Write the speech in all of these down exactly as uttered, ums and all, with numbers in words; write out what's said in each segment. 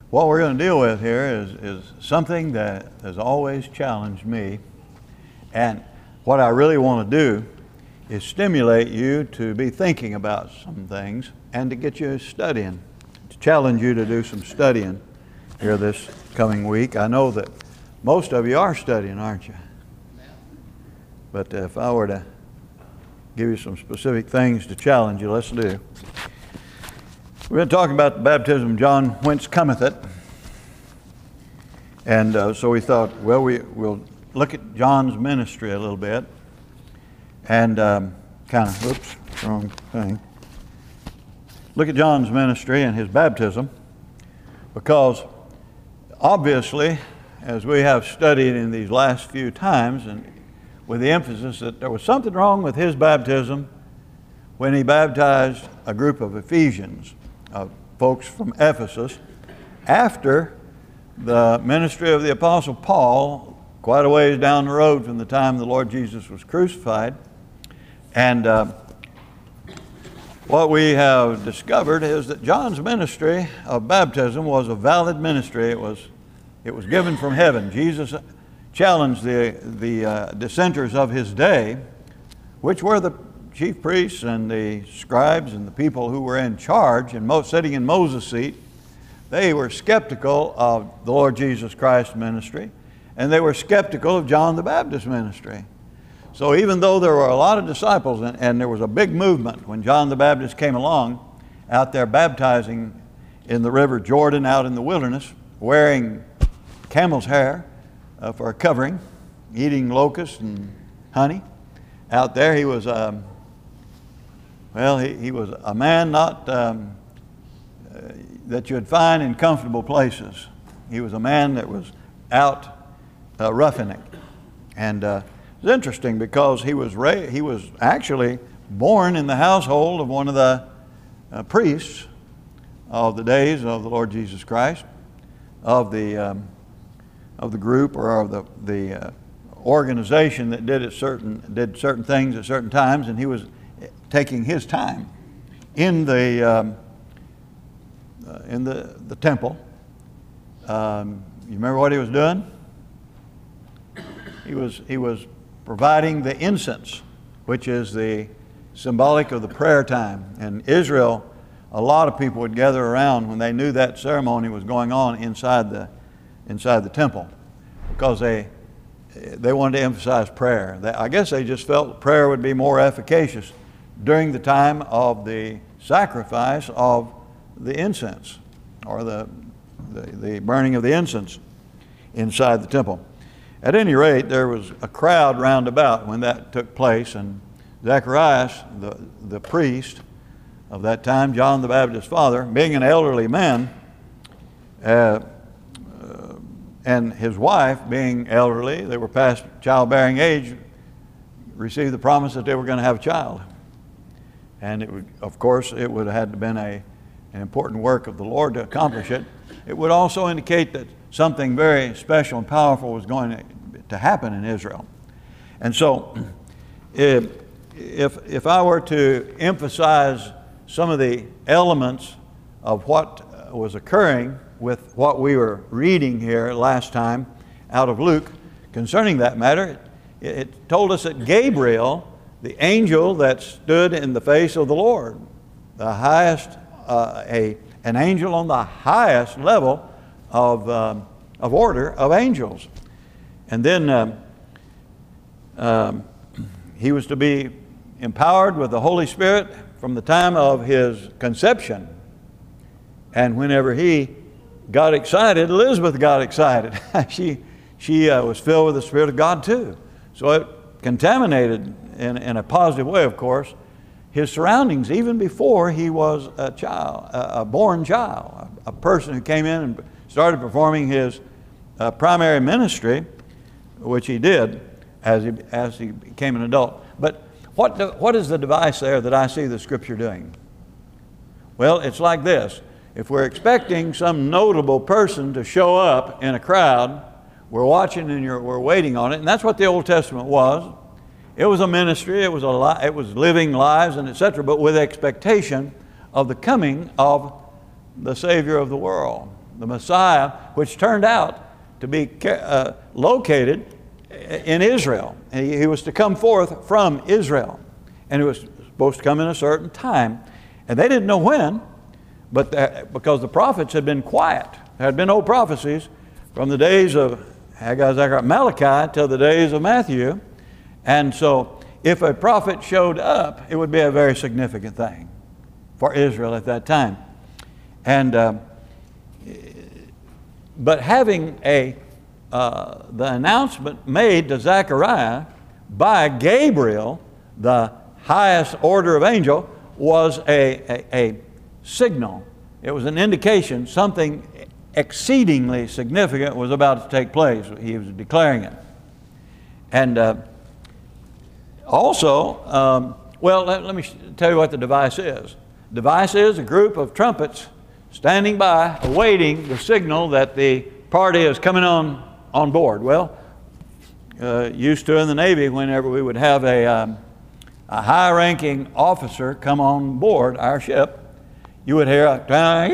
What we're going to deal with here is, is something that has always challenged me, and what I really want to do is stimulate you to be thinking about some things and to get you studying, to challenge you to do some studying here this coming week. I know that most of you are studying, aren't you? But if I were to give you some specific things to challenge you, let's do. We're going to talk about the baptism of John, whence cometh it. And uh, so we thought, well, we, we'll look at John's ministry a little bit and um, kind of, oops, wrong thing. Look at John's ministry and his baptism, because obviously, as we have studied in these last few times, and with the emphasis that there was something wrong with his baptism when he baptized a group of Ephesians, of folks from Ephesus, after the ministry of the Apostle Paul, quite a ways down the road from the time the Lord Jesus was crucified. And uh, what we have discovered is that John's ministry of baptism was a valid ministry. It was, it was given from heaven. Jesus challenged the, the uh, dissenters of his day, which were the chief priests and the scribes and the people who were in charge and most sitting in Moses' seat. They were skeptical of the Lord Jesus Christ's ministry, and they were skeptical of John the Baptist's ministry. So even though there were a lot of disciples, and, and there was a big movement when John the Baptist came along, out there baptizing in the river Jordan out in the wilderness, wearing camel's hair uh, for a covering, eating locusts and honey. Out there he was, um, well, he, he was a man not um, uh, that you'd find in comfortable places. He was a man that was out uh, roughing it. And uh, it's interesting because he was ra- he was actually born in the household of one of the uh, priests of the days of the Lord Jesus Christ, of the um, of the group or of the the uh, organization that did it certain did certain things at certain times, and he was taking his time in the um, uh, in the the temple. Um, you remember what he was doing? He was he was providing the incense, which is the symbolic of the prayer time. In Israel, a lot of people would gather around when they knew that ceremony was going on inside the inside the temple, because they they wanted to emphasize prayer. They, I guess they just felt prayer would be more efficacious during the time of the sacrifice of the incense, or the the, the burning of the incense inside the temple. At any rate, there was a crowd round about when that took place, and Zacharias, the, the priest of that time, John the Baptist's father, being an elderly man, uh, uh, and his wife being elderly, they were past childbearing age, received the promise that they were going to have a child. And it would, of course, it would have had to been a, an important work of the Lord to accomplish it. It would also indicate that something very special and powerful was going to, to happen in Israel. And so if, if, if I were to emphasize some of the elements of what was occurring with what we were reading here last time out of Luke concerning that matter, it, it told us that Gabriel, the angel that stood in the face of the Lord, the highest, uh, a, an angel on the highest level of um, of order of angels. And then um, um, he was to be empowered with the Holy Spirit from the time of his conception. And whenever he got excited, Elizabeth got excited. she she uh, was filled with the Spirit of God too. So it contaminated, in, in a positive way, of course, his surroundings even before he was a child, a, a born child, a, a person who came in and started performing his uh, primary ministry, which he did as he, as he became an adult. But what, do, what is the device there that I see the Scripture doing? Well, it's like this. If we're expecting some notable person to show up in a crowd, we're watching and you're, we're waiting on it, and that's what the Old Testament was. It was a ministry, it was, a li- it was living lives and et cetera, but with expectation of the coming of the Savior of the world, the Messiah, which turned out to be uh, located in Israel. He, he was to come forth from Israel. And it was supposed to come in a certain time. And they didn't know when, but the, because the prophets had been quiet. There had been no prophecies from the days of Haggai, Zechariah, Malachi till the days of Matthew. And so if a prophet showed up, it would be a very significant thing for Israel at that time. And uh, but having a uh, the announcement made to Zechariah by Gabriel, the highest order of angel, was a, a, a signal. It was an indication something exceedingly significant was about to take place. He was declaring it. And uh, also, um, well, let, let me tell you what the device is. The device is a group of trumpets standing by, awaiting the signal that the party is coming on, on board. Well, uh, used to in the Navy, whenever we would have a, um, a high-ranking officer come on board our ship, you would hear a,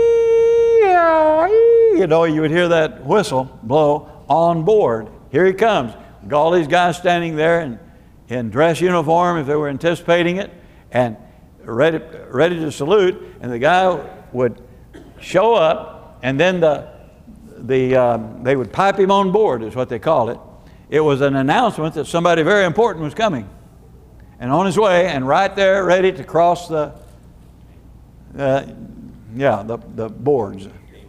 you know, you would hear that whistle blow on board. Here he comes. With all these guys standing there in, in dress uniform, if they were anticipating it, and ready, ready to salute, and the guy would show up, and then the, the, um, they would pipe him on board, is what they called it. It was an announcement that somebody very important was coming and on his way, and right there ready to cross the, uh, yeah, the, the boards.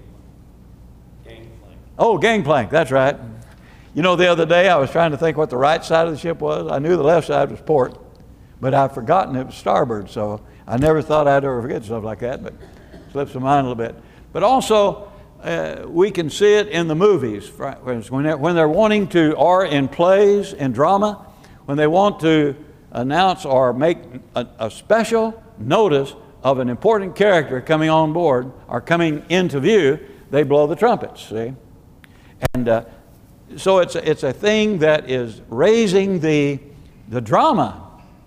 Gangplank. Oh, gangplank, that's right. You know, the other day I was trying to think what the right side of the ship was. I knew the left side was port, but I've forgotten it was starboard, so I never thought I'd ever forget stuff like that, but it slips my mind a little bit. But also, uh, we can see it in the movies, when they're, when they're wanting to, or in plays, in drama, when they want to announce or make a, a special notice of an important character coming on board or coming into view, they blow the trumpets, see? And uh, so it's a, it's a thing that is raising the, the drama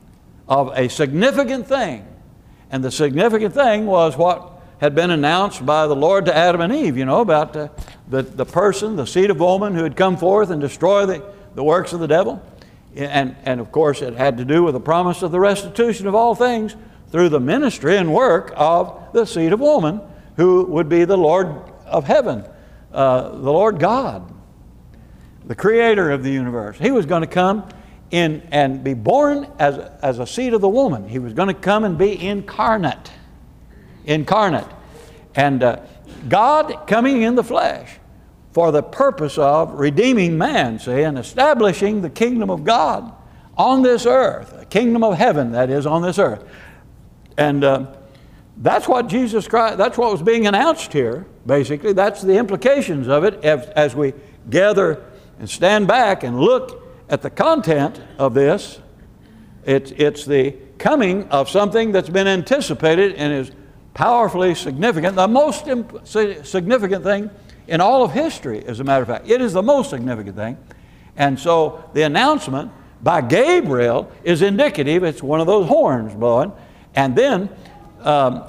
of a significant thing. And the significant thing was what had been announced by the Lord to Adam and Eve, you know, about the, the, the person, the seed of woman who had come forth and destroy the, the works of the devil. And, and of course it had to do with the promise of the restitution of all things through the ministry and work of the seed of woman, who would be the Lord of heaven, uh, the Lord God, the creator of the universe. He was going to come in and be born as, as a seed of the woman. He was going to come and be incarnate. Incarnate. And uh, God coming in the flesh for the purpose of redeeming man, see, and establishing the kingdom of God on this earth, a kingdom of heaven that is on this earth. And uh, that's what Jesus Christ, that's what was being announced here, basically. That's the implications of it as, as we gather and stand back and look at the content of this. It's, it's the coming of something that's been anticipated and is powerfully significant, the most significant thing in all of history, as a matter of fact. It is the most significant thing. And so the announcement by Gabriel is indicative. It's one of those horns blowing. And then, um,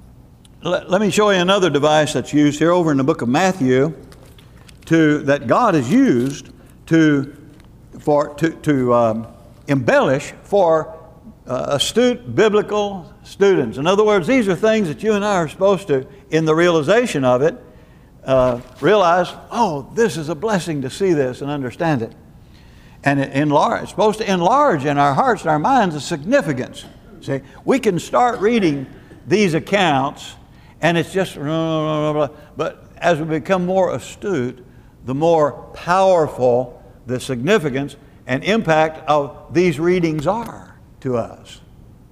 let, let me show you another device that's used here over in the book of Matthew, to, that God has used to, for, to, to um, embellish for uh, astute biblical students. In other words, these are things that you and I are supposed to, in the realization of it, uh, realize, oh, this is a blessing to see this and understand it. And it enlarge, it's supposed to enlarge in our hearts and our minds the significance. See, we can start reading these accounts and it's just, blah, blah, blah, blah, but as we become more astute, the more powerful the significance and impact of these readings are to us.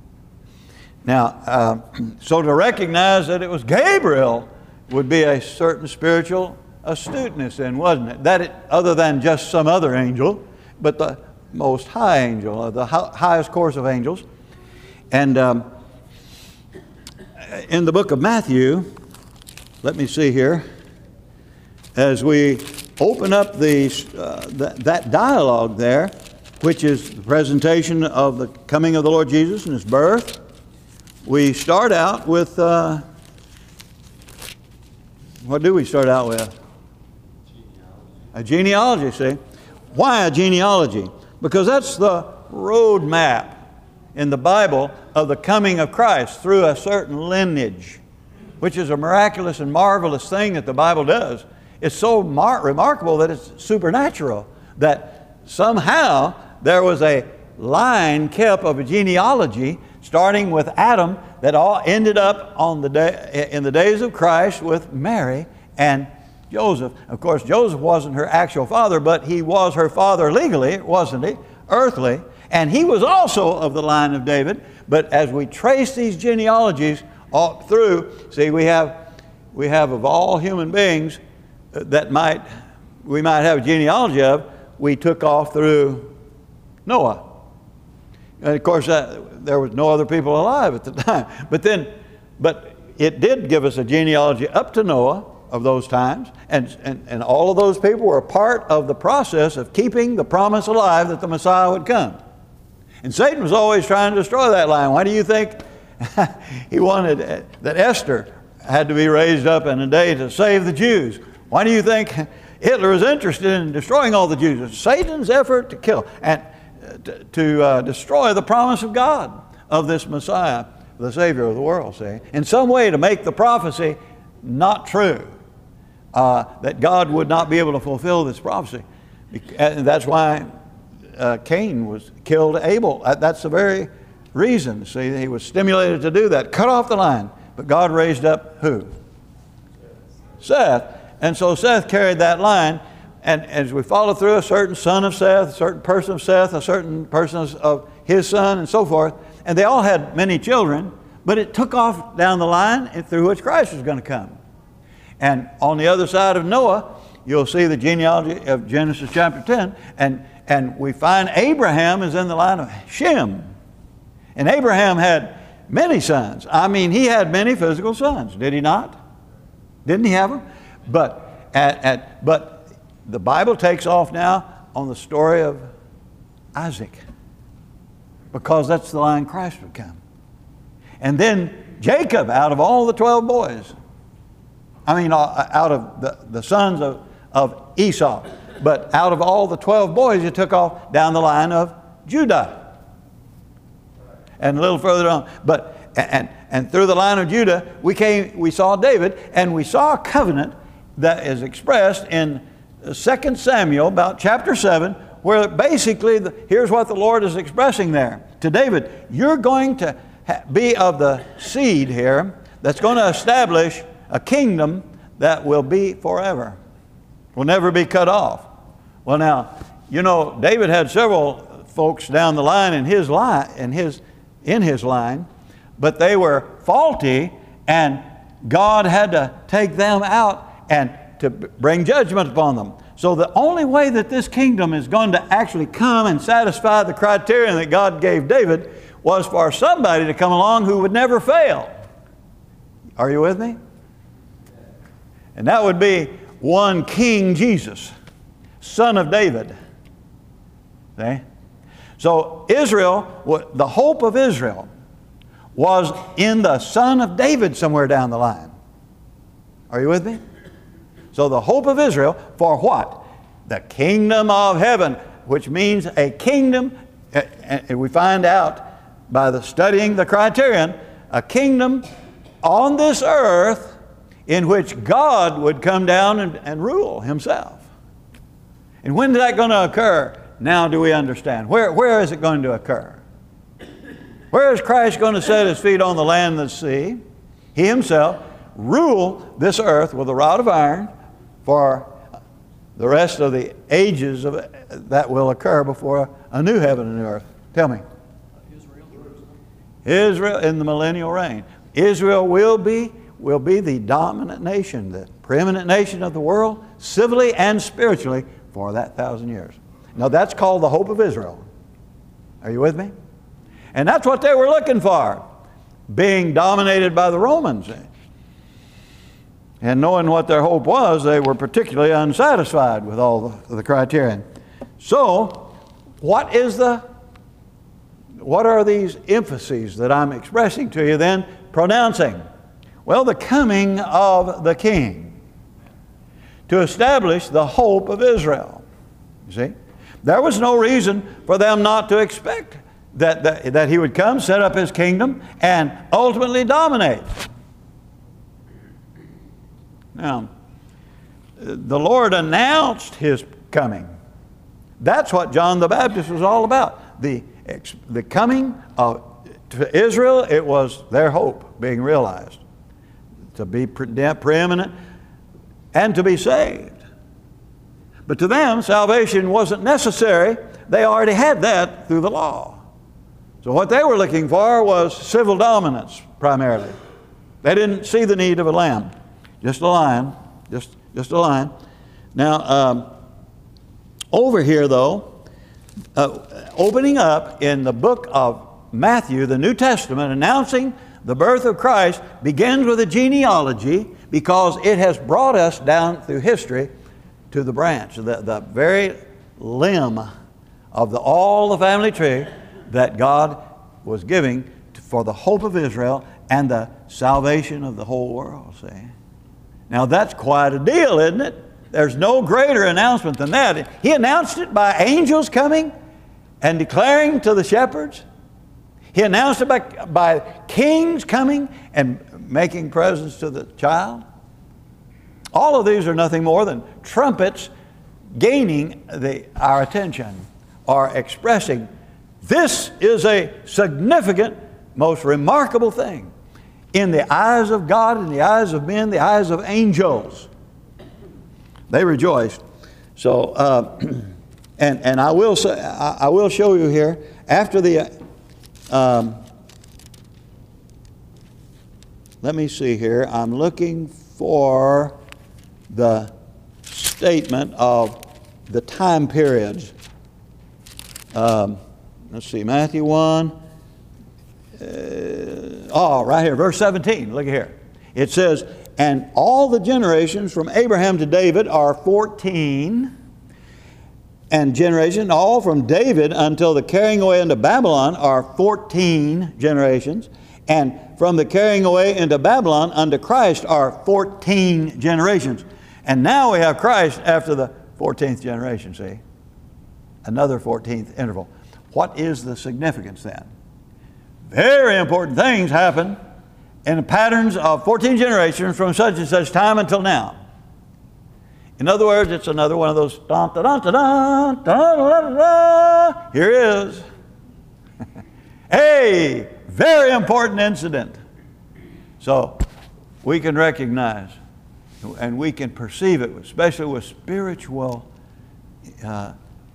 Now, uh, so to recognize that it was Gabriel would be a certain spiritual astuteness in, wasn't it? That it, other than just some other angel, but the most high angel, the highest course of angels. And um, in the book of Matthew, let me see here, as we open up the, uh, th that dialogue there, which is the presentation of the coming of the Lord Jesus and His birth, we start out with, uh, what do we start out with? A genealogy, see? Why a genealogy? Because that's the road map in the Bible of the coming of Christ through a certain lineage, which is a miraculous and marvelous thing that the Bible does. It's so mar- remarkable that it's supernatural, that somehow there was a line kept of a genealogy starting with Adam that all ended up on the day, in the days of Christ with Mary and Joseph. Of course, Joseph wasn't her actual father, but he was her father legally, wasn't he? Earthly. And he was also of the line of David. But as we trace these genealogies all through, see, we have, we have of all human beings that might, we might have a genealogy of, we took off through Noah. And of course, that, there was no other people alive at the time. But then, but it did give us a genealogy up to Noah of those times. And, and, and all of those people were a part of the process of keeping the promise alive that the Messiah would come. And Satan was always trying to destroy that line. Why do you think he wanted that Esther had to be raised up in a day to save the Jews? Why do you think Hitler was interested in destroying all the Jews? It's Satan's effort to kill and to, to uh, destroy the promise of God of this Messiah, the Savior of the world, see? In some way to make the prophecy not true, uh, that God would not be able to fulfill this prophecy. And that's why uh, Cain was killed Abel. That's the very reason. See, he was stimulated to do that. Cut off the line. But God raised up who? Seth. And so Seth carried that line. And as we follow through, a certain son of Seth, a certain person of Seth, a certain person of his son, and so forth. And they all had many children. But it took off down the line through which Christ was going to come. And on the other side of Noah, you'll see the genealogy of Genesis chapter ten. And, and we find Abraham is in the line of Shem. And Abraham had many sons. I mean, he had many physical sons, did he not? Didn't he have them? But, at, at, but the Bible takes off now on the story of Isaac, because that's the line Christ would come. And then Jacob, out of all the twelve boys, I mean, out of the, the sons of, of Esau, but out of all the twelve boys, he took off down the line of Judah. And a little further on, but and and through the line of Judah, we came, we saw David, and we saw a covenant that is expressed in Second Samuel, about chapter seven, where basically the, here's what the Lord is expressing there to David: you're going to ha- be of the seed here that's going to establish a kingdom that will be forever, will never be cut off. Well, now, you know, David had several folks down the line in his line, in his in his line, but they were faulty, and God had to take them out and to bring judgment upon them. So the only way that this kingdom is going to actually come and satisfy the criterion that God gave David was for somebody to come along who would never fail. Are you with me? And that would be one King Jesus, son of David. See? So Israel, the hope of Israel was in the son of David somewhere down the line. Are you with me? So the hope of Israel for what? The kingdom of heaven, which means a kingdom, and we find out by the studying the criterion, a kingdom on this earth in which God would come down and, and rule himself. And when is that going to occur? Now do we understand? Where, where is it going to occur? Where is Christ going to set his feet on the land and the sea? He himself rule this earth with a rod of iron for the rest of the ages of that will occur before a new heaven and new earth. Tell me. Israel. Israel in the millennial reign. Israel will be will be the dominant nation, the preeminent nation of the world, civilly and spiritually, for that thousand years. Now that's called the hope of Israel. Are you with me? And that's what they were looking for, being dominated by the Romans. And knowing what their hope was, they were particularly unsatisfied with all the, the criterion. So, what is the, what are these emphases that I'm expressing to you then, pronouncing? Well, the coming of the King. to establish the hope of Israel. You see? There was no reason for them not to expect that, that, that he would come, set up his kingdom, and ultimately dominate. Now, the Lord announced his coming. That's what John the Baptist was all about. The, the coming of, to Israel, it was their hope being realized. To be pre preeminent and to be saved. But to them, salvation wasn't necessary. They already had that through the law. So what they were looking for was civil dominance, primarily. They didn't see the need of a lamb. Just a lion. Just, just a lion. Now, um, over here, though, uh, opening up in the book of Matthew, the New Testament, announcing the birth of Christ, begins with a genealogy because it has brought us down through history to the branch, the, the very limb of the, all the family tree that God was giving to, for the hope of Israel and the salvation of the whole world, see? Now that's quite a deal, isn't it? There's no greater announcement than that. He announced it by angels coming and declaring to the shepherds. He announced it by, by kings coming and making presents to the child. All of these are nothing more than trumpets gaining the, our attention or expressing this is a significant, most remarkable thing in the eyes of God, in the eyes of men, the eyes of angels. They rejoiced. So, uh, and and I will say, I, I will show you here after the. Um, let me see here. I'm looking for the statement of the time periods. Um, let's see, Matthew one. Uh, oh, right here, verse seventeen. Look here. It says, and all the generations from Abraham to David are fourteen, and generation all from David until the carrying away into Babylon are fourteen generations, and from the carrying away into Babylon unto Christ are fourteen generations. And now we have Christ after the fourteenth generation, see? Another fourteenth interval. What is the significance then? Very important things happen in the patterns of fourteen generations from such and such time until now. In other words, it's another one of those dun, dun, dun, dun, dun, dun, dun. Here is a very important incident. So we can recognize and we can perceive it, especially with spiritual, uh,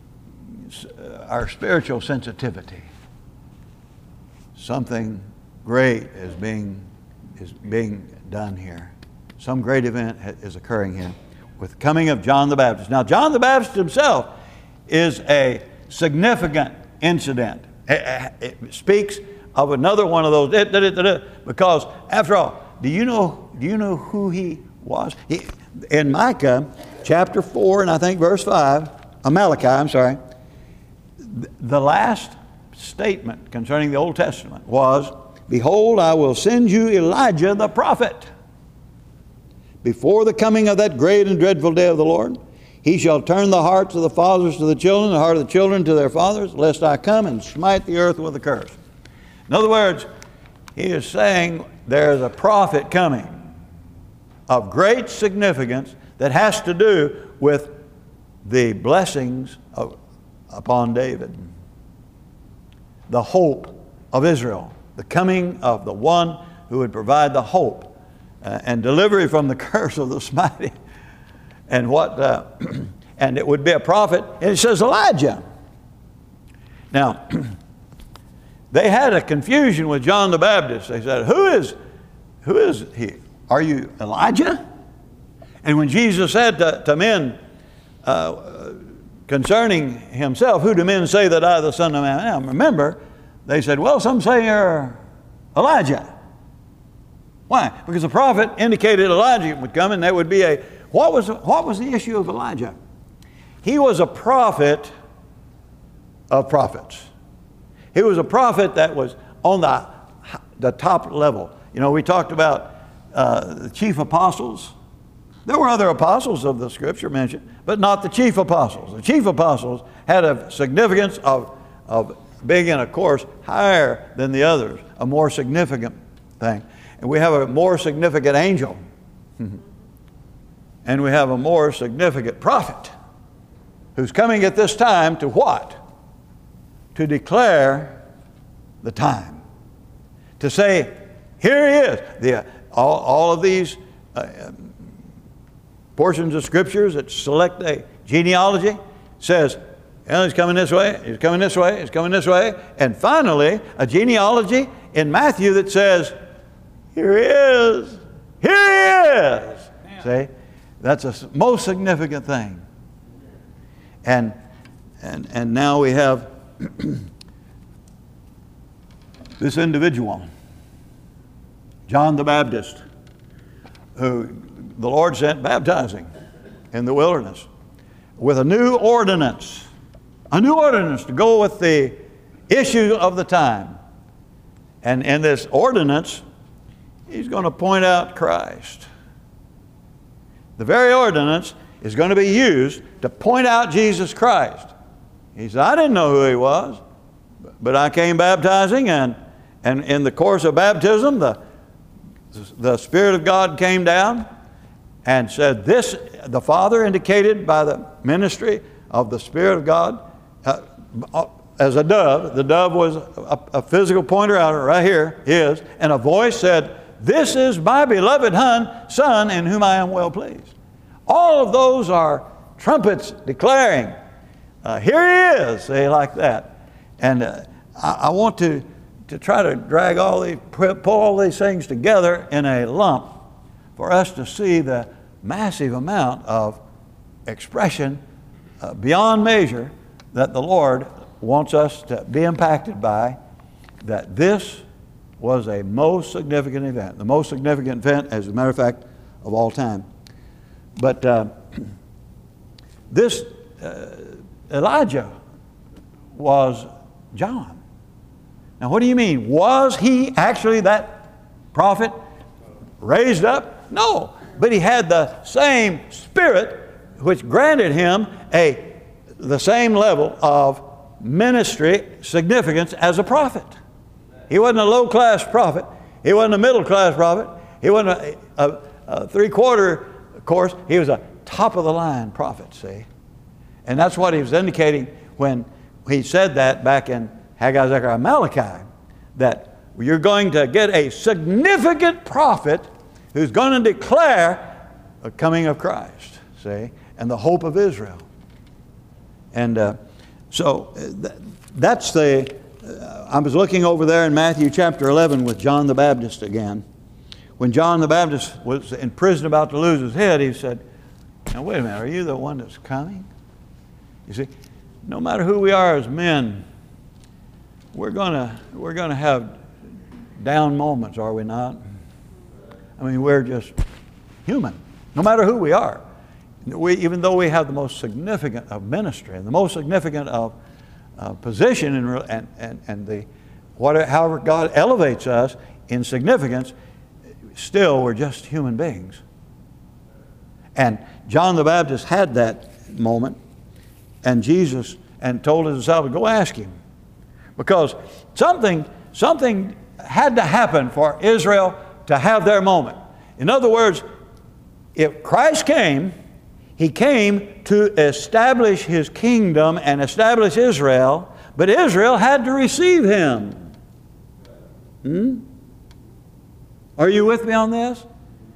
our spiritual sensitivity. Something great is being is being done here. Some great event is occurring here with the coming of John the Baptist. Now, John the Baptist himself is a significant incident. It speaks of another one of those, because after all, do you know, do you know who he was? He, in Micah chapter four and I think verse five, uh, Malachi, I'm sorry, the last statement concerning the Old Testament was, behold, I will send you Elijah the prophet before the coming of that great and dreadful day of the Lord. He shall turn the hearts of the fathers to the children, the heart of the children to their fathers, lest I come and smite the earth with a curse. In other words, he is saying there is a prophet coming of great significance that has to do with the blessings of, upon David. The hope of Israel, the coming of the one who would provide the hope uh, and delivery from the curse of the smiting. And what, uh, and it would be a prophet, and it says Elijah. Now, they had a confusion with John the Baptist. They said, who is, who is he? Are you Elijah? And when Jesus said to, to men uh, concerning himself, who do men say that I, the Son of Man, am? Remember, they said, well, some say you're Elijah. Why? Because the prophet indicated Elijah would come, and there would be a, what was, what was the issue of Elijah? He was a prophet of prophets. He was a prophet that was on the, the top level. You know, we talked about uh, the chief apostles, There were other apostles of the Scripture mentioned, but not the chief apostles. The chief apostles had a significance of, of being in a course higher than the others, a more significant thing. And we have a more significant angel. And we have a more significant prophet who's coming at this time to what? To declare the time. To say, here he is. The, all, all of these uh, portions of scriptures that select a genealogy says, well, he's coming this way, he's coming this way, he's coming this way. And finally, a genealogy in Matthew that says, here he is, here he is. Yeah. See, that's a most significant thing. And, and, and now we have this individual, John the Baptist, who the Lord sent baptizing in the wilderness with a new ordinance, a new ordinance to go with the issue of the time. And in this ordinance, he's going to point out Christ. The very ordinance is going to be used to point out Jesus Christ. He said, I didn't know who he was, but I came baptizing, and, and in the course of baptism, the, the Spirit of God came down and said, this, the Father indicated by the ministry of the Spirit of God, uh, as a dove. The dove was a, a physical pointer out right here, is, and a voice said, this is my beloved Son in whom I am well pleased. All of those are trumpets declaring, uh, here he is, say like that. And uh, I, I want to, to try to drag all these, pull all these things together in a lump for us to see the massive amount of expression uh, beyond measure that the Lord wants us to be impacted by, that this was a most significant event, the most significant event, as a matter of fact, of all time. But uh, this uh, Elijah was John. Now, what do you mean? Was he actually that prophet raised up? No, but he had the same spirit which granted him a the same level of ministry significance as a prophet. He wasn't a low-class prophet. He wasn't a middle-class prophet. He wasn't a, a, a three-quarter course. He was a top-of-the-line prophet, see? And that's what he was indicating when he said that back in Haggai, Zechariah, Malachi, that you're going to get a significant prophet who's going to declare the coming of Christ, see, and the hope of Israel. And uh, so th- that's the, uh, I was looking over there in Matthew chapter eleven with John the Baptist again. When John the Baptist was in prison about to lose his head, he said, now wait a minute, are you the one that's coming? You see, no matter who we are as men, we're gonna, we're gonna have down moments, are we not? I mean, we're just human, no matter who we are. We, even though we have the most significant of ministry and the most significant of uh, position and, and, and, and the, whatever, however God elevates us in significance, still we're just human beings. And John the Baptist had that moment, and Jesus and told his disciples, go ask him. Because something, something had to happen for Israel to have their moment. In other words, if Christ came, he came to establish his kingdom and establish Israel, but Israel had to receive him. Hmm? Are you with me on this?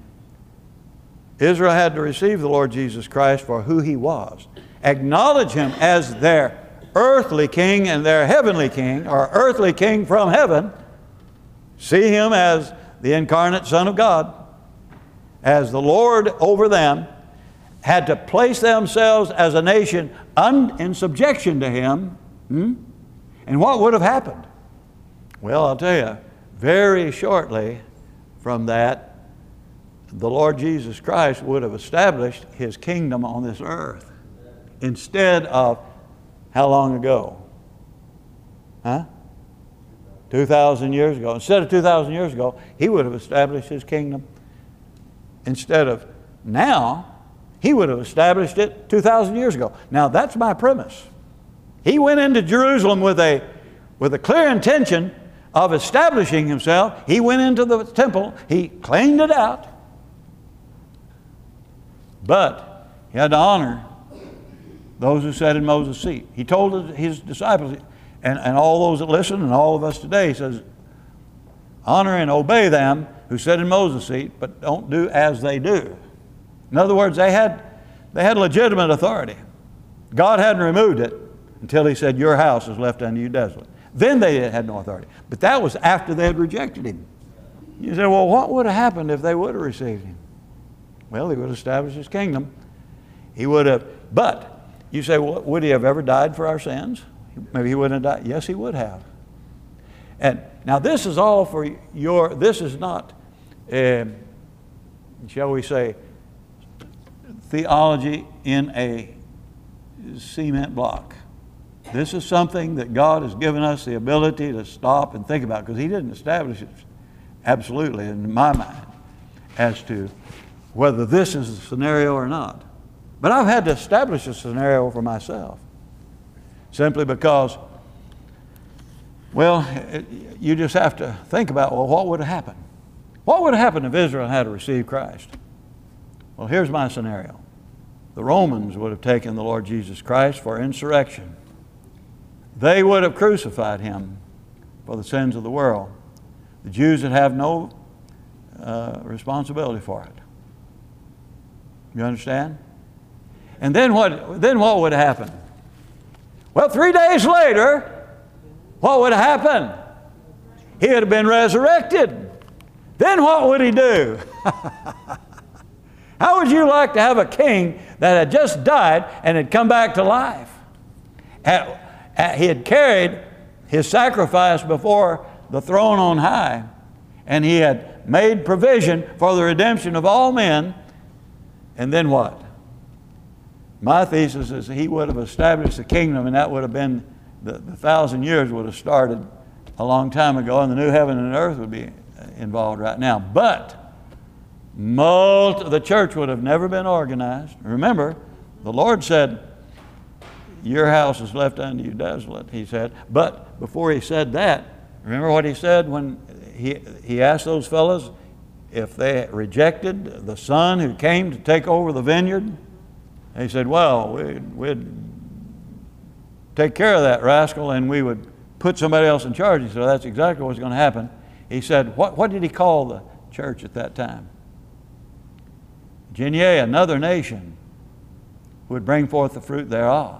Israel had to receive the Lord Jesus Christ for who he was. Acknowledge him as their earthly king and their heavenly king, or earthly king from heaven. See him as the incarnate Son of God, as the Lord over them, had to place themselves as a nation un- in subjection to him. Hmm? And what would have happened? Well, I'll tell you, very shortly from that, the Lord Jesus Christ would have established his kingdom on this earth instead of how long ago? Huh? two thousand years ago. Instead of two thousand years ago, he would have established his kingdom instead of now, he would have established it two thousand years ago. Now, that's my premise. He went into Jerusalem with a, with a clear intention of establishing himself. He went into the temple. He cleaned it out. But he had to honor those who sat in Moses' seat. He told his disciples, and, and all those that listen, and all of us today, he says, honor and obey them who sit in Moses' seat, but don't do as they do. In other words, they had, they had legitimate authority. God hadn't removed it until he said, your house is left unto you desolate. Then they had no authority. But that was after they had rejected him. You say, well, what would have happened if they would have received him? Well, he would have established his kingdom. He would have, but you say, well, would he have ever died for our sins? Maybe he wouldn't have died. Yes, he would have. And now this is all for your, this is not, uh, shall we say, theology in a cement block. This is something that God has given us the ability to stop and think about, because he didn't establish it absolutely in my mind as to whether this is the scenario or not. But I've had to establish a scenario for myself simply because, well, it, you just have to think about, well, what would have happened? What would have happened if Israel had to receive Christ? Well, here's my scenario. The Romans would have taken the Lord Jesus Christ for insurrection. They would have crucified him for the sins of the world. The Jews would have no uh, responsibility for it. You understand? And then what, then what would happen? Well, three days later, what would happen? He would have been resurrected. Then what would he do? How would you like to have a king that had just died and had come back to life? At, at, he had carried his sacrifice before the throne on high, and he had made provision for the redemption of all men. And then what? My thesis is he would have established the kingdom, and that would have been, the, the thousand years would have started a long time ago, and the new heaven and earth would be involved right now. But Multi, the church would have never been organized. Remember, the Lord said, your house is left unto you desolate, he said. But before he said that, remember what he said when he, he asked those fellows if they rejected the son who came to take over the vineyard? He said, well, we'd, we'd take care of that rascal and we would put somebody else in charge. He said, well, that's exactly what's going to happen. He said, what, what did he call the church at that time? Genie, another nation, would bring forth the fruit thereof.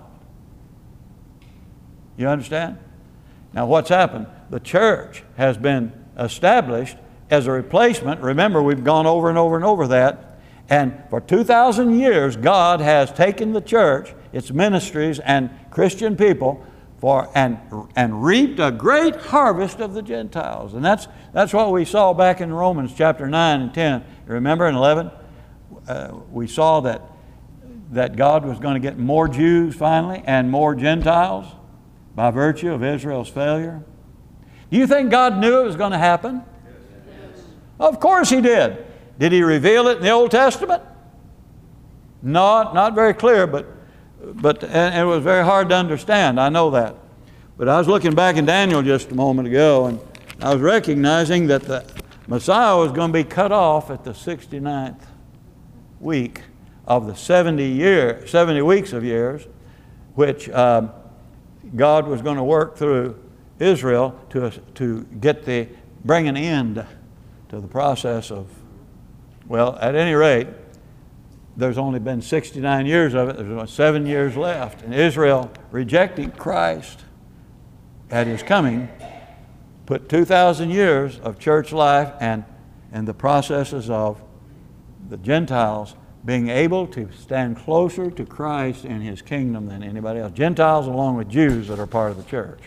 You understand? Now what's happened? The church has been established as a replacement. Remember, we've gone over and over and over that. And for two thousand years, God has taken the church, its ministries, and Christian people for and, and reaped a great harvest of the Gentiles. And that's, that's what we saw back in Romans chapter nine and ten. You remember in eleven? Uh, we saw that, that God was going to get more Jews finally and more Gentiles by virtue of Israel's failure. Do you think God knew it was going to happen? Yes. Of course he did. Did he reveal it in the Old Testament? Not, not very clear, but, but and it was very hard to understand. I know that. But I was looking back in Daniel just a moment ago, and I was recognizing that the Messiah was going to be cut off at the sixty-ninth week of the seventy year, seventy weeks of years, which um, God was going to work through Israel to, to get the, bring an end to the process of, well, at any rate, there's only been sixty-nine years of it. There's seven years left. And Israel, rejecting Christ at his coming, put two thousand years of church life and, and the processes of the Gentiles being able to stand closer to Christ and his kingdom than anybody else. Gentiles along with Jews that are part of the church.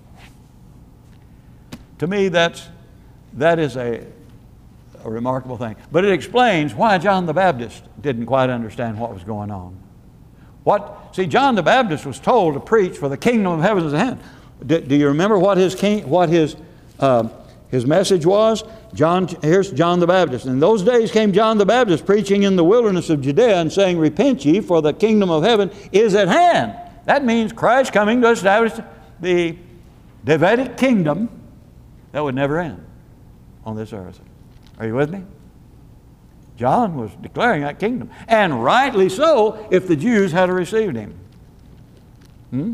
To me, that's, that is a, a remarkable thing. But it explains why John the Baptist didn't quite understand what was going on. What, see, John the Baptist was told to preach for the kingdom of heaven is at hand. Do, do you remember what his king, what his, uh, his message was? John, here's John the Baptist. In those days came John the Baptist preaching in the wilderness of Judea and saying, repent ye, for the kingdom of heaven is at hand. That means Christ coming to establish the Davidic kingdom that would never end on this earth. Are you with me? John was declaring that kingdom. And rightly so, if the Jews had received him. Hmm?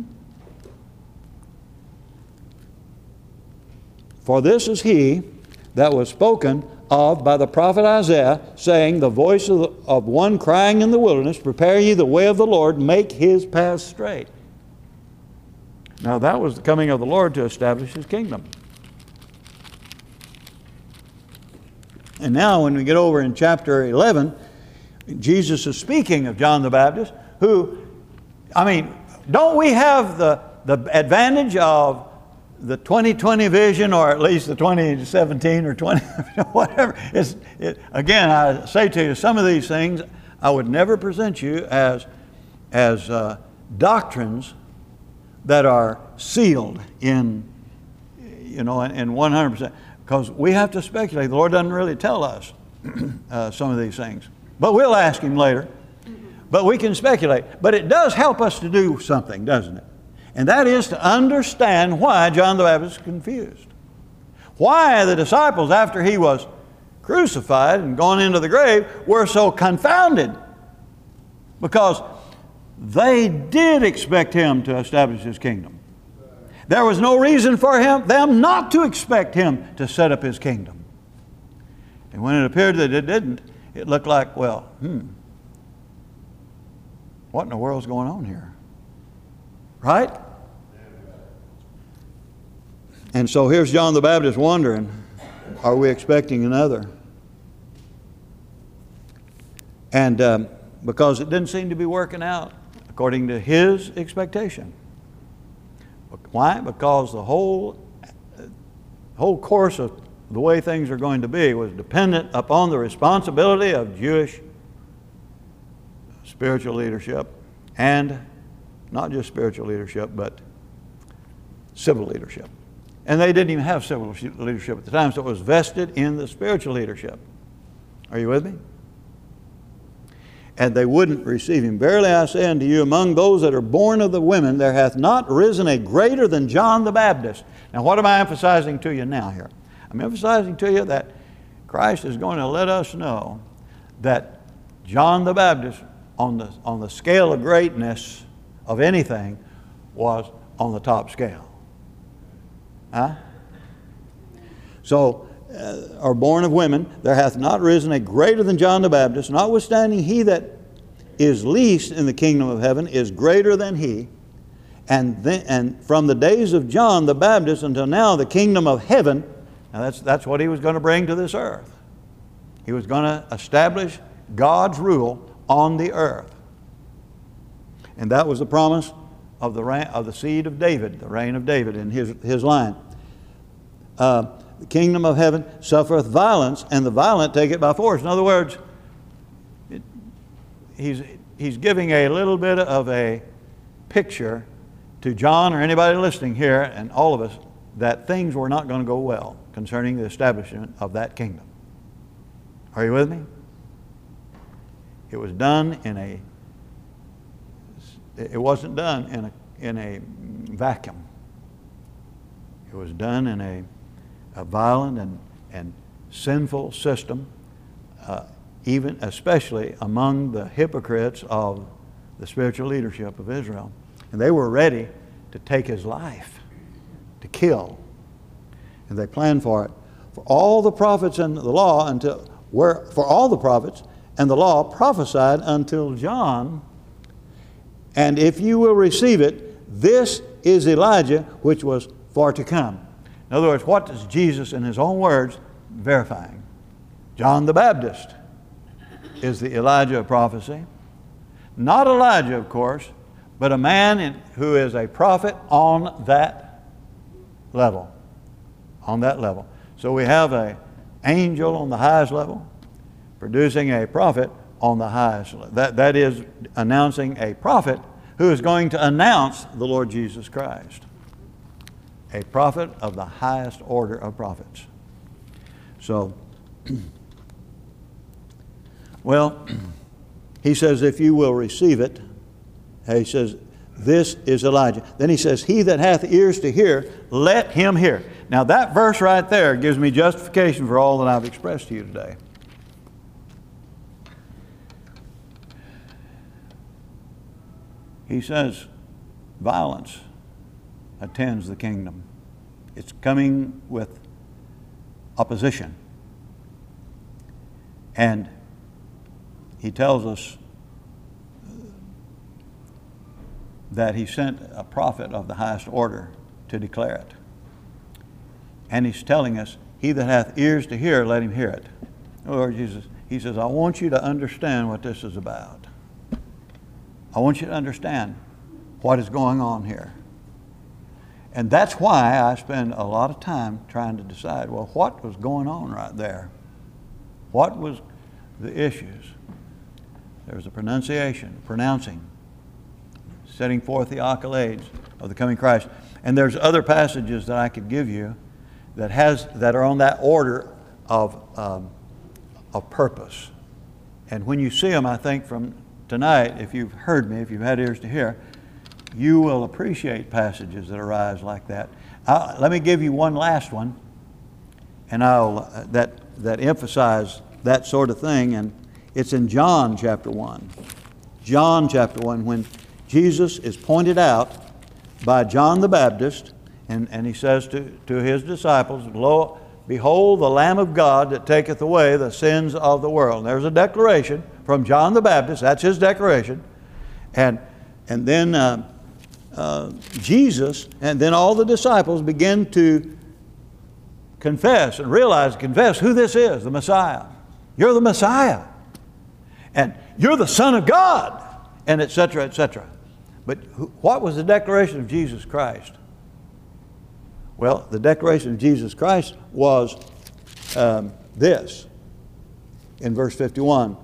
For this is he that was spoken of by the prophet Isaiah, saying, the voice of, the, of one crying in the wilderness, prepare ye the way of the Lord, make his path straight. Now that was the coming of the Lord to establish his kingdom. And now when we get over in chapter eleven, Jesus is speaking of John the Baptist, who, I mean, don't we have the, the advantage of the twenty twenty vision, or at least the twenty seventeen or twenty, whatever. It's, it, again, I say to you, some of these things I would never present you as, as uh, doctrines that are sealed in, you know, in, in one hundred percent. Because we have to speculate. The Lord doesn't really tell us uh, some of these things. But we'll ask Him later. But we can speculate. But it does help us to do something, doesn't it? And that is to understand why John the Baptist is confused. Why the disciples, after he was crucified and gone into the grave, were so confounded. Because they did expect him to establish his kingdom. There was no reason for him, them not to expect him to set up his kingdom. And when it appeared that it didn't, it looked like, well, hmm, what in the world's going on here? Right? And so here's John the Baptist wondering, are we expecting another? And um, because it didn't seem to be working out according to his expectation. Why? Because the whole, whole course of the way things are going to be was dependent upon the responsibility of Jewish spiritual leadership, and not just spiritual leadership, but civil leadership. And they didn't even have civil leadership at the time, so it was vested in the spiritual leadership. Are you with me? And they wouldn't receive him. Verily I say unto you, among those that are born of the women, there hath not risen a greater than John the Baptist. Now what am I emphasizing to you now here? I'm emphasizing to you that Christ is going to let us know that John the Baptist, on the, on the scale of greatness of anything, was on the top scale. Huh? So, uh, are born of women, there hath not risen a greater than John the Baptist, notwithstanding he that is least in the kingdom of heaven is greater than he. And, then, and from the days of John the Baptist until now, the kingdom of heaven, now that's, that's what he was going to bring to this earth. He was going to establish God's rule on the earth. And that was the promise of the, reign, of the seed of David, the reign of David in his, his line. Uh, the kingdom of heaven suffereth violence, and the violent take it by force. In other words, it, he's, he's giving a little bit of a picture to John or anybody listening here and all of us that things were not going to go well concerning the establishment of that kingdom. Are you with me? It was done in a, it wasn't done in a, in a vacuum. It was done in a, a violent and, and sinful system, uh, even especially among the hypocrites of the spiritual leadership of Israel. And they were ready to take his life, to kill. And they planned for it. For all the prophets and the law until where for all the prophets and the law prophesied until John. And if you will receive it, this is Elijah, which was for to come. In other words, what is Jesus in his own words verifying? John the Baptist is the Elijah of prophecy. Not Elijah, of course, but a man in, who is a prophet on that level. On that level. So we have an angel on the highest level producing a prophet on the highest level. That, that is announcing a prophet who is going to announce the Lord Jesus Christ. A prophet of the highest order of prophets. So, well, he says, if you will receive it, he says, this is Elijah. Then he says, he that hath ears to hear, let him hear. Now that verse right there gives me justification for all that I've expressed to you today. He says, violence attends the kingdom. It's coming with opposition. And he tells us that he sent a prophet of the highest order to declare it. And he's telling us, he that hath ears to hear, let him hear it. Lord Jesus, he says, I want you to understand what this is about. I want you to understand what is going on here. And that's why I spend a lot of time trying to decide, well, what was going on right there? What was the issues? There was a pronunciation, pronouncing, setting forth the accolades of the coming Christ. And there's other passages that I could give you that has that are on that order of, um, of purpose. And when you see them, I think from tonight, if you've heard me, if you've had ears to hear, you will appreciate passages that arise like that. I'll, let me give you one last one, and I'll uh, that that emphasize that sort of thing. And it's in John chapter one. John chapter one, when Jesus is pointed out by John the Baptist, and, and he says to, to his disciples, Lo, behold the Lamb of God that taketh away the sins of the world. And there's a declaration from John the Baptist. That's his declaration. And, and then uh, uh, Jesus and then all the disciples begin to confess and realize, confess who this is, the Messiah. You're the Messiah. And you're the Son of God. And et cetera, et cetera. But what was the declaration of Jesus Christ? Well, the declaration of Jesus Christ was um, this, in verse fifty-one.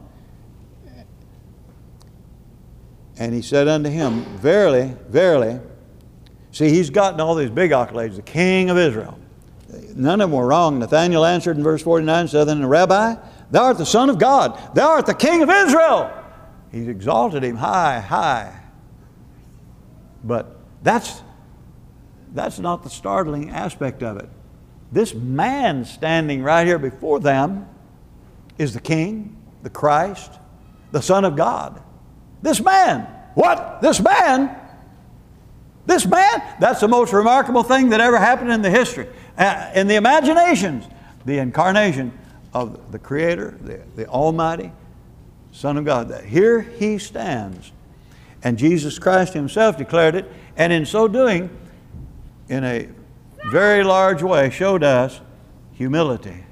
And he said unto him, verily, verily, see, he's gotten all these big accolades, the King of Israel. None of them were wrong. Nathanael answered in verse forty-nine, said unto the Rabbi, thou art the Son of God, thou art the King of Israel. He's exalted him high, high. But that's, that's not the startling aspect of it. This man standing right here before them is the King, the Christ, the Son of God. This man. What? This man? This man? That's the most remarkable thing that ever happened in the history. Uh, in the imaginations, the incarnation of the Creator, the, the Almighty Son of God. That here he stands. And Jesus Christ himself declared it, and in so doing, in a very large way, showed us humility.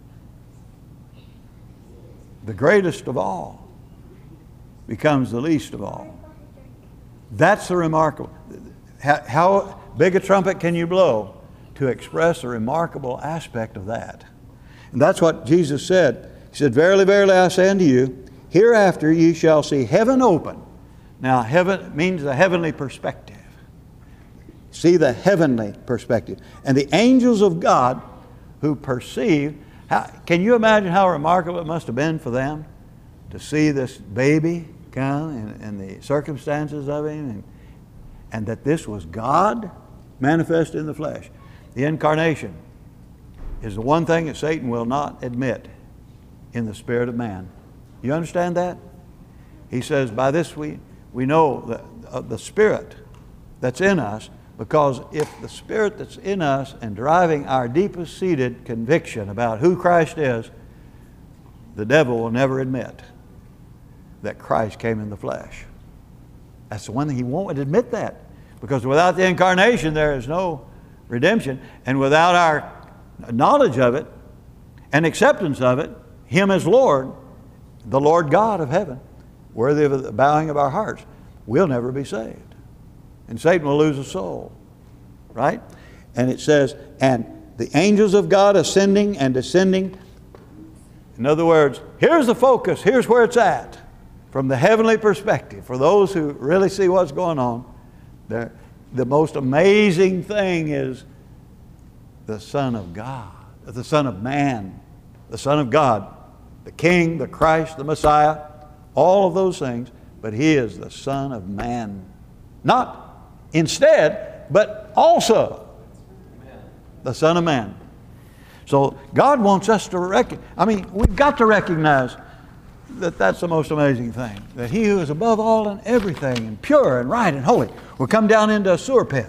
The greatest of all becomes the least of all. That's the remarkable. How, how big a trumpet can you blow to express the remarkable aspect of that? And that's what Jesus said. He said, verily, verily, I say unto you, hereafter ye shall see heaven open. Now, heaven means the heavenly perspective. See the heavenly perspective. And the angels of God who perceive, how, can you imagine how remarkable it must have been for them to see this baby come and, and the circumstances of him, and, and that this was God manifest in the flesh. The incarnation is the one thing that Satan will not admit in the spirit of man. You understand that? He says, by this we, we know the, uh, the spirit that's in us, because if the spirit that's in us and driving our deepest seated conviction about who Christ is, the devil will never admit that Christ came in the flesh. That's the one thing he won't admit that. Because without the incarnation there is no redemption. And without our knowledge of it and acceptance of it, Him as Lord, the Lord God of heaven, worthy of the bowing of our hearts, we'll never be saved. And Satan will lose a soul. Right? And it says, and the angels of God ascending and descending. In other words, here's the focus, here's where it's at. From the heavenly perspective, for those who really see what's going on, the most amazing thing is the Son of God, the Son of Man the Son of God, the King, the Christ, the Messiah, all of those things, but He is the Son of Man. Not instead, but also the Son of Man. So God wants us to recognize, I mean, we've got to recognize that that's the most amazing thing. That He who is above all and everything and pure and right and holy will come down into a sewer pit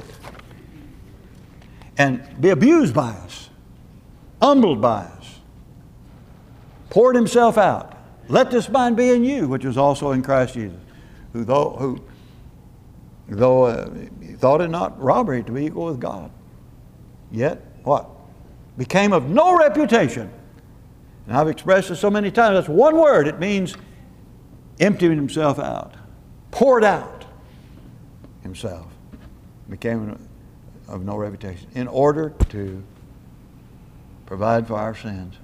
and be abused by us, humbled by us, poured Himself out. Let this mind be in you, which was also in Christ Jesus, who though, who, though uh, thought it not robbery to be equal with God, yet what? Became of no reputation. And I've expressed it so many times. That's one word. It means emptied Himself out, poured out Himself, became of no reputation, in order to provide for our sins.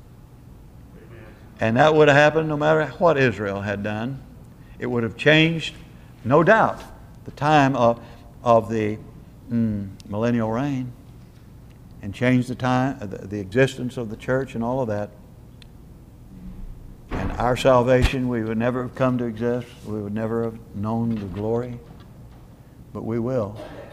And that would have happened no matter what Israel had done. It would have changed, no doubt, the time of, of the mm, millennial reign, and changed the time, the, the existence of the church and all of that. And our salvation, we would never have come to exist. We would never have known the glory. But we will.